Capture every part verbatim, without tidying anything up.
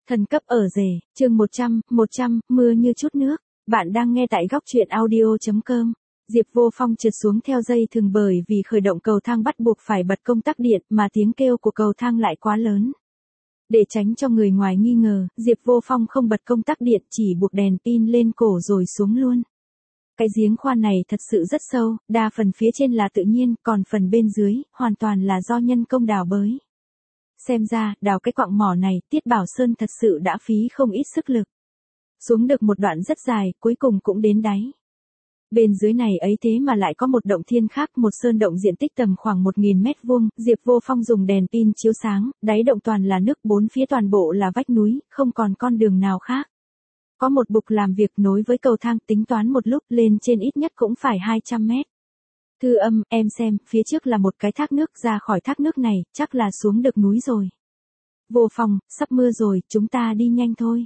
Thần cấp ở rể, chương một trăm, một trăm, mưa như chút nước. Bạn đang nghe tại góc truyện audio chấm com. Diệp Vô Phong trượt xuống theo dây thừng bởi vì khởi động cầu thang bắt buộc phải bật công tắc điện mà tiếng kêu của cầu thang lại quá lớn. Để tránh cho người ngoài nghi ngờ, Diệp Vô Phong không bật công tắc điện, chỉ buộc đèn pin lên cổ rồi xuống luôn. Cái giếng khoan này thật sự rất sâu, đa phần phía trên là tự nhiên, còn phần bên dưới, hoàn toàn là do nhân công đào bới. Xem ra, đào cái quặng mỏ này, Tiết Bảo Sơn thật sự đã phí không ít sức lực. Xuống được một đoạn rất dài, cuối cùng cũng đến đáy. Bên dưới này ấy thế mà lại có một động thiên khác, một sơn động diện tích tầm khoảng một nghìn mét vuông, Diệp Vô Phong dùng đèn pin chiếu sáng, đáy động toàn là nước, bốn phía toàn bộ là vách núi, không còn con đường nào khác. Có một bục làm việc nối với cầu thang, tính toán một lúc lên trên ít nhất cũng phải hai trăm mét. Thư Âm, em xem, phía trước là một cái thác nước, ra khỏi thác nước này, chắc là xuống được núi rồi. Vô Phong, sắp mưa rồi, chúng ta đi nhanh thôi.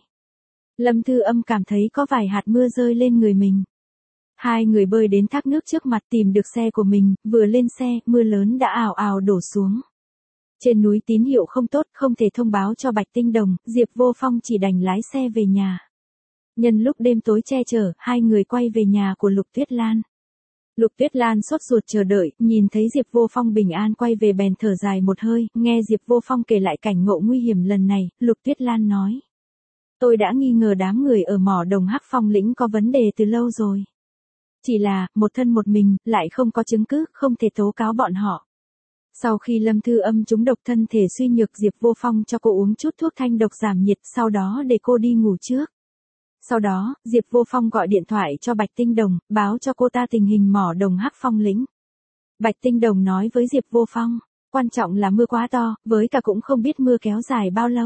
Lâm Thư Âm cảm thấy có vài hạt mưa rơi lên người mình. Hai người bơi đến thác nước trước mặt tìm được xe của mình, vừa lên xe, mưa lớn đã ào ào đổ xuống. Trên núi tín hiệu không tốt, không thể thông báo cho Bạch Tinh Đồng, Diệp Vô Phong chỉ đành lái xe về nhà. Nhân lúc đêm tối che chở, hai người quay về nhà của Lục Tuyết Lan. Lục Tuyết Lan sốt ruột chờ đợi, nhìn thấy Diệp Vô Phong bình an quay về bèn thở dài một hơi, nghe Diệp Vô Phong kể lại cảnh ngộ nguy hiểm lần này, Lục Tuyết Lan nói. Tôi đã nghi ngờ đám người ở mỏ đồng Hắc Phong lĩnh có vấn đề từ lâu rồi. Chỉ là, một thân một mình, lại không có chứng cứ, không thể tố cáo bọn họ. Sau khi Lâm Thư Âm trúng độc thân thể suy nhược, Diệp Vô Phong cho cô uống chút thuốc thanh độc giảm nhiệt, sau đó để cô đi ngủ trước. Sau đó, Diệp Vô Phong gọi điện thoại cho Bạch Tinh Đồng, báo cho cô ta tình hình mỏ đồng Hắc Phong lĩnh. Bạch Tinh Đồng nói với Diệp Vô Phong, quan trọng là mưa quá to, với cả cũng không biết mưa kéo dài bao lâu.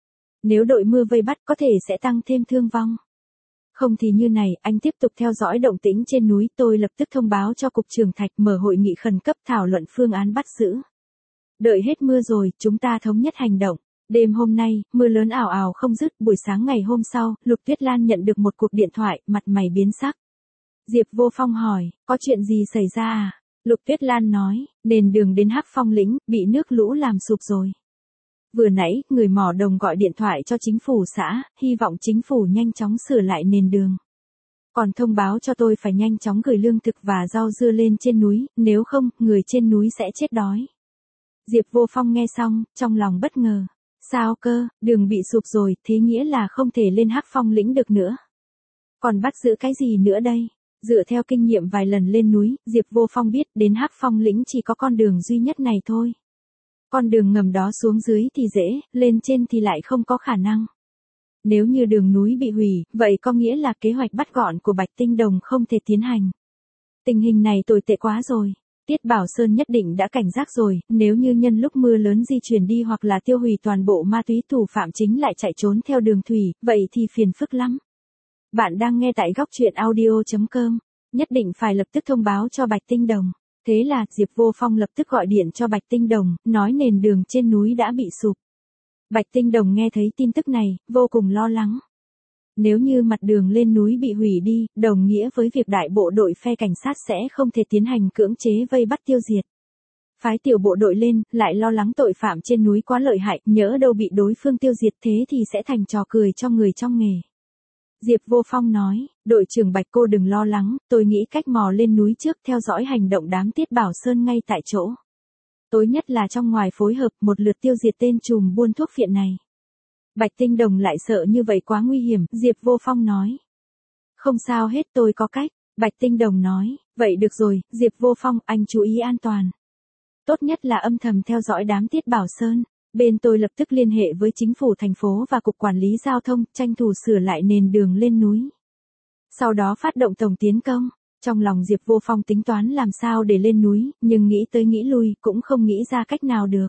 Nếu đội mưa vây bắt có thể sẽ tăng thêm thương vong. Không thì như này, anh tiếp tục theo dõi động tĩnh trên núi, tôi lập tức thông báo cho Cục trưởng Thạch mở hội nghị khẩn cấp thảo luận phương án bắt giữ. Đợi hết mưa rồi, chúng ta thống nhất hành động. Đêm hôm nay, mưa lớn ảo ảo không dứt, buổi sáng ngày hôm sau, Lục Tuyết Lan nhận được một cuộc điện thoại, mặt mày biến sắc. Diệp Vô Phong hỏi, có chuyện gì xảy ra à? Lục Tuyết Lan nói, nền đường đến Hắc Phong lĩnh, bị nước lũ làm sụp rồi. Vừa nãy, người mỏ đồng gọi điện thoại cho chính phủ xã, hy vọng chính phủ nhanh chóng sửa lại nền đường. Còn thông báo cho tôi phải nhanh chóng gửi lương thực và rau dưa lên trên núi, nếu không, người trên núi sẽ chết đói. Diệp Vô Phong nghe xong, trong lòng bất ngờ. Sao cơ, đường bị sụp rồi, thế nghĩa là không thể lên Hắc Phong lĩnh được nữa. Còn bắt giữ cái gì nữa đây? Dựa theo kinh nghiệm vài lần lên núi, Diệp Vô Phong biết đến Hắc Phong lĩnh chỉ có con đường duy nhất này thôi. Con đường ngầm đó xuống dưới thì dễ, lên trên thì lại không có khả năng. Nếu như đường núi bị hủy, vậy có nghĩa là kế hoạch bắt gọn của Bạch Tinh Đồng không thể tiến hành. Tình hình này tồi tệ quá rồi. Tiết Bảo Sơn nhất định đã cảnh giác rồi, nếu như nhân lúc mưa lớn di chuyển đi hoặc là tiêu hủy toàn bộ ma túy, thủ phạm chính lại chạy trốn theo đường thủy, vậy thì phiền phức lắm. Bạn đang nghe tại góc truyện audio chấm com, nhất định phải lập tức thông báo cho Bạch Tinh Đồng. Thế là, Diệp Vô Phong lập tức gọi điện cho Bạch Tinh Đồng, nói nền đường trên núi đã bị sụp. Bạch Tinh Đồng nghe thấy tin tức này, vô cùng lo lắng. Nếu như mặt đường lên núi bị hủy đi, đồng nghĩa với việc đại bộ đội phe cảnh sát sẽ không thể tiến hành cưỡng chế vây bắt tiêu diệt. Phái tiểu bộ đội lên, lại lo lắng tội phạm trên núi quá lợi hại, nhỡ đâu bị đối phương tiêu diệt, thế thì sẽ thành trò cười cho người trong nghề. Diệp Vô Phong nói, đội trưởng Bạch cô đừng lo lắng, tôi nghĩ cách mò lên núi trước, theo dõi hành động đám Tiết Bảo Sơn ngay tại chỗ. Tối nhất là trong ngoài phối hợp một lượt tiêu diệt tên trùm buôn thuốc phiện này. Bạch Tinh Đồng lại sợ như vậy quá nguy hiểm, Diệp Vô Phong nói. Không sao hết, tôi có cách. Bạch Tinh Đồng nói, vậy được rồi, Diệp Vô Phong, anh chú ý an toàn. Tốt nhất là âm thầm theo dõi đám Tiết Bảo Sơn. Bên tôi lập tức liên hệ với chính phủ thành phố và cục quản lý giao thông, tranh thủ sửa lại nền đường lên núi. Sau đó phát động tổng tiến công. Trong lòng Diệp Vô Phong tính toán làm sao để lên núi, nhưng nghĩ tới nghĩ lui, cũng không nghĩ ra cách nào được.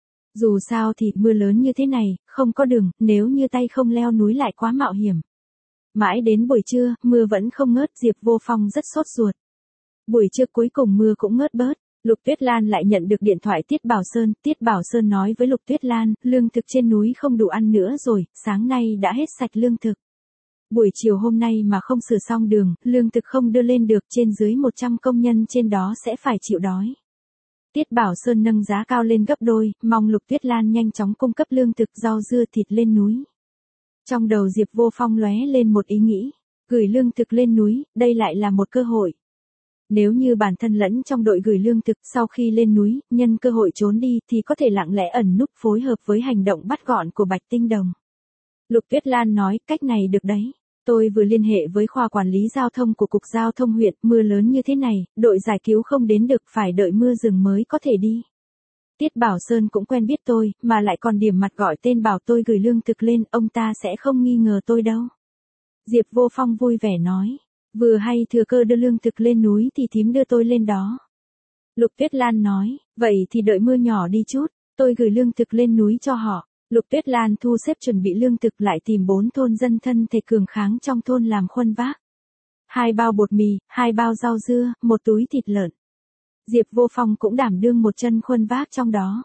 Dù sao thì mưa lớn như thế này, không có đường, nếu như tay không leo núi lại quá mạo hiểm. Mãi đến buổi trưa, mưa vẫn không ngớt, Diệp Vô Phong rất sốt ruột. Buổi trưa cuối cùng mưa cũng ngớt bớt. Lục Tuyết Lan lại nhận được điện thoại Tiết Bảo Sơn, Tiết Bảo Sơn nói với Lục Tuyết Lan, lương thực trên núi không đủ ăn nữa rồi, sáng nay đã hết sạch lương thực. Buổi chiều hôm nay mà không sửa xong đường, lương thực không đưa lên được, trên dưới một trăm công nhân trên đó sẽ phải chịu đói. Tiết Bảo Sơn nâng giá cao lên gấp đôi, mong Lục Tuyết Lan nhanh chóng cung cấp lương thực, rau dưa, thịt lên núi. Trong đầu Diệp Vô Phong lóe lên một ý nghĩ, gửi lương thực lên núi, đây lại là một cơ hội. Nếu như bản thân lẫn trong đội gửi lương thực sau khi lên núi, nhân cơ hội trốn đi thì có thể lặng lẽ ẩn núp phối hợp với hành động bắt gọn của Bạch Tinh Đồng. Lục Tuyết Lan nói, cách này được đấy. Tôi vừa liên hệ với khoa quản lý giao thông của Cục Giao thông huyện, mưa lớn như thế này, đội giải cứu không đến được, phải đợi mưa dừng mới có thể đi. Tiết Bảo Sơn cũng quen biết tôi, mà lại còn điểm mặt gọi tên bảo tôi gửi lương thực lên, ông ta sẽ không nghi ngờ tôi đâu. Diệp Vô Phong vui vẻ nói, vừa hay thừa cơ đưa lương thực lên núi thì thím đưa tôi lên đó. Lục Tuyết Lan nói, vậy thì đợi mưa nhỏ đi chút, tôi gửi lương thực lên núi cho họ. Lục Tuyết Lan thu xếp chuẩn bị lương thực, lại tìm bốn thôn dân thân thể cường kháng trong thôn làm khuân vác. Hai bao bột mì, hai bao rau dưa, một túi thịt lợn. Diệp Vô Phong cũng đảm đương một chân khuân vác trong đó.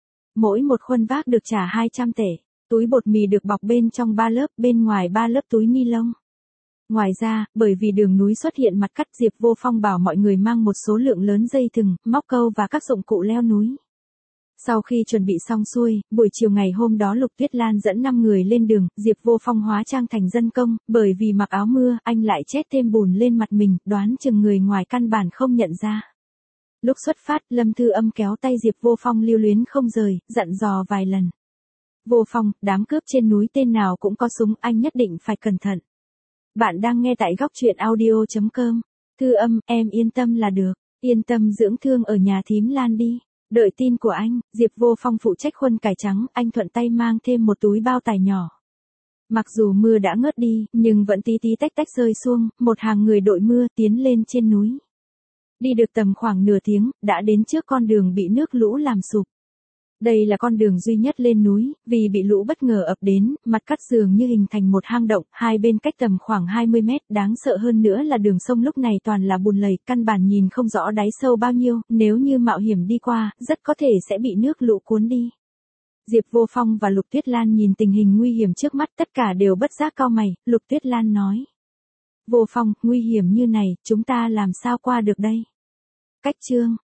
Mỗi một khuân vác được trả hai trăm tể, túi bột mì được bọc bên trong ba lớp, bên ngoài ba lớp túi ni lông. Ngoài ra, bởi vì đường núi xuất hiện mặt cắt, Diệp Vô Phong bảo mọi người mang một số lượng lớn dây thừng, móc câu và các dụng cụ leo núi. Sau khi chuẩn bị xong xuôi, buổi chiều ngày hôm đó Lục Tuyết Lan dẫn năm người lên đường, Diệp Vô Phong hóa trang thành dân công, bởi vì mặc áo mưa, anh lại chét thêm bùn lên mặt mình, đoán chừng người ngoài căn bản không nhận ra. Lúc xuất phát, Lâm Thư Âm kéo tay Diệp Vô Phong lưu luyến không rời, dặn dò vài lần. Vô Phong, đám cướp trên núi tên nào cũng có súng, anh nhất định phải cẩn thận. Bạn đang nghe tại góc truyện audio chấm com. Thư Âm, em yên tâm là được, yên tâm dưỡng thương ở nhà thím Lan đi. Đợi tin của anh. Diệp Vô Phong phụ trách khuân cải trắng, anh thuận tay mang thêm một túi bao tải nhỏ. Mặc dù mưa đã ngớt đi, nhưng vẫn tí tí tách tách rơi xuông, một hàng người đội mưa tiến lên trên núi. Đi được tầm khoảng nửa tiếng, đã đến trước con đường bị nước lũ làm sụp. Đây là con đường duy nhất lên núi, vì bị lũ bất ngờ ập đến, mặt cắt dường như hình thành một hang động, hai bên cách tầm khoảng hai mươi mét, đáng sợ hơn nữa là đường sông lúc này toàn là bùn lầy, căn bản nhìn không rõ đáy sâu bao nhiêu, nếu như mạo hiểm đi qua, rất có thể sẽ bị nước lũ cuốn đi. Diệp Vô Phong và Lục Tuyết Lan nhìn tình hình nguy hiểm trước mắt, tất cả đều bất giác cau mày. Lục Tuyết Lan nói, Vô Phong, nguy hiểm như này, chúng ta làm sao qua được đây? Cách chương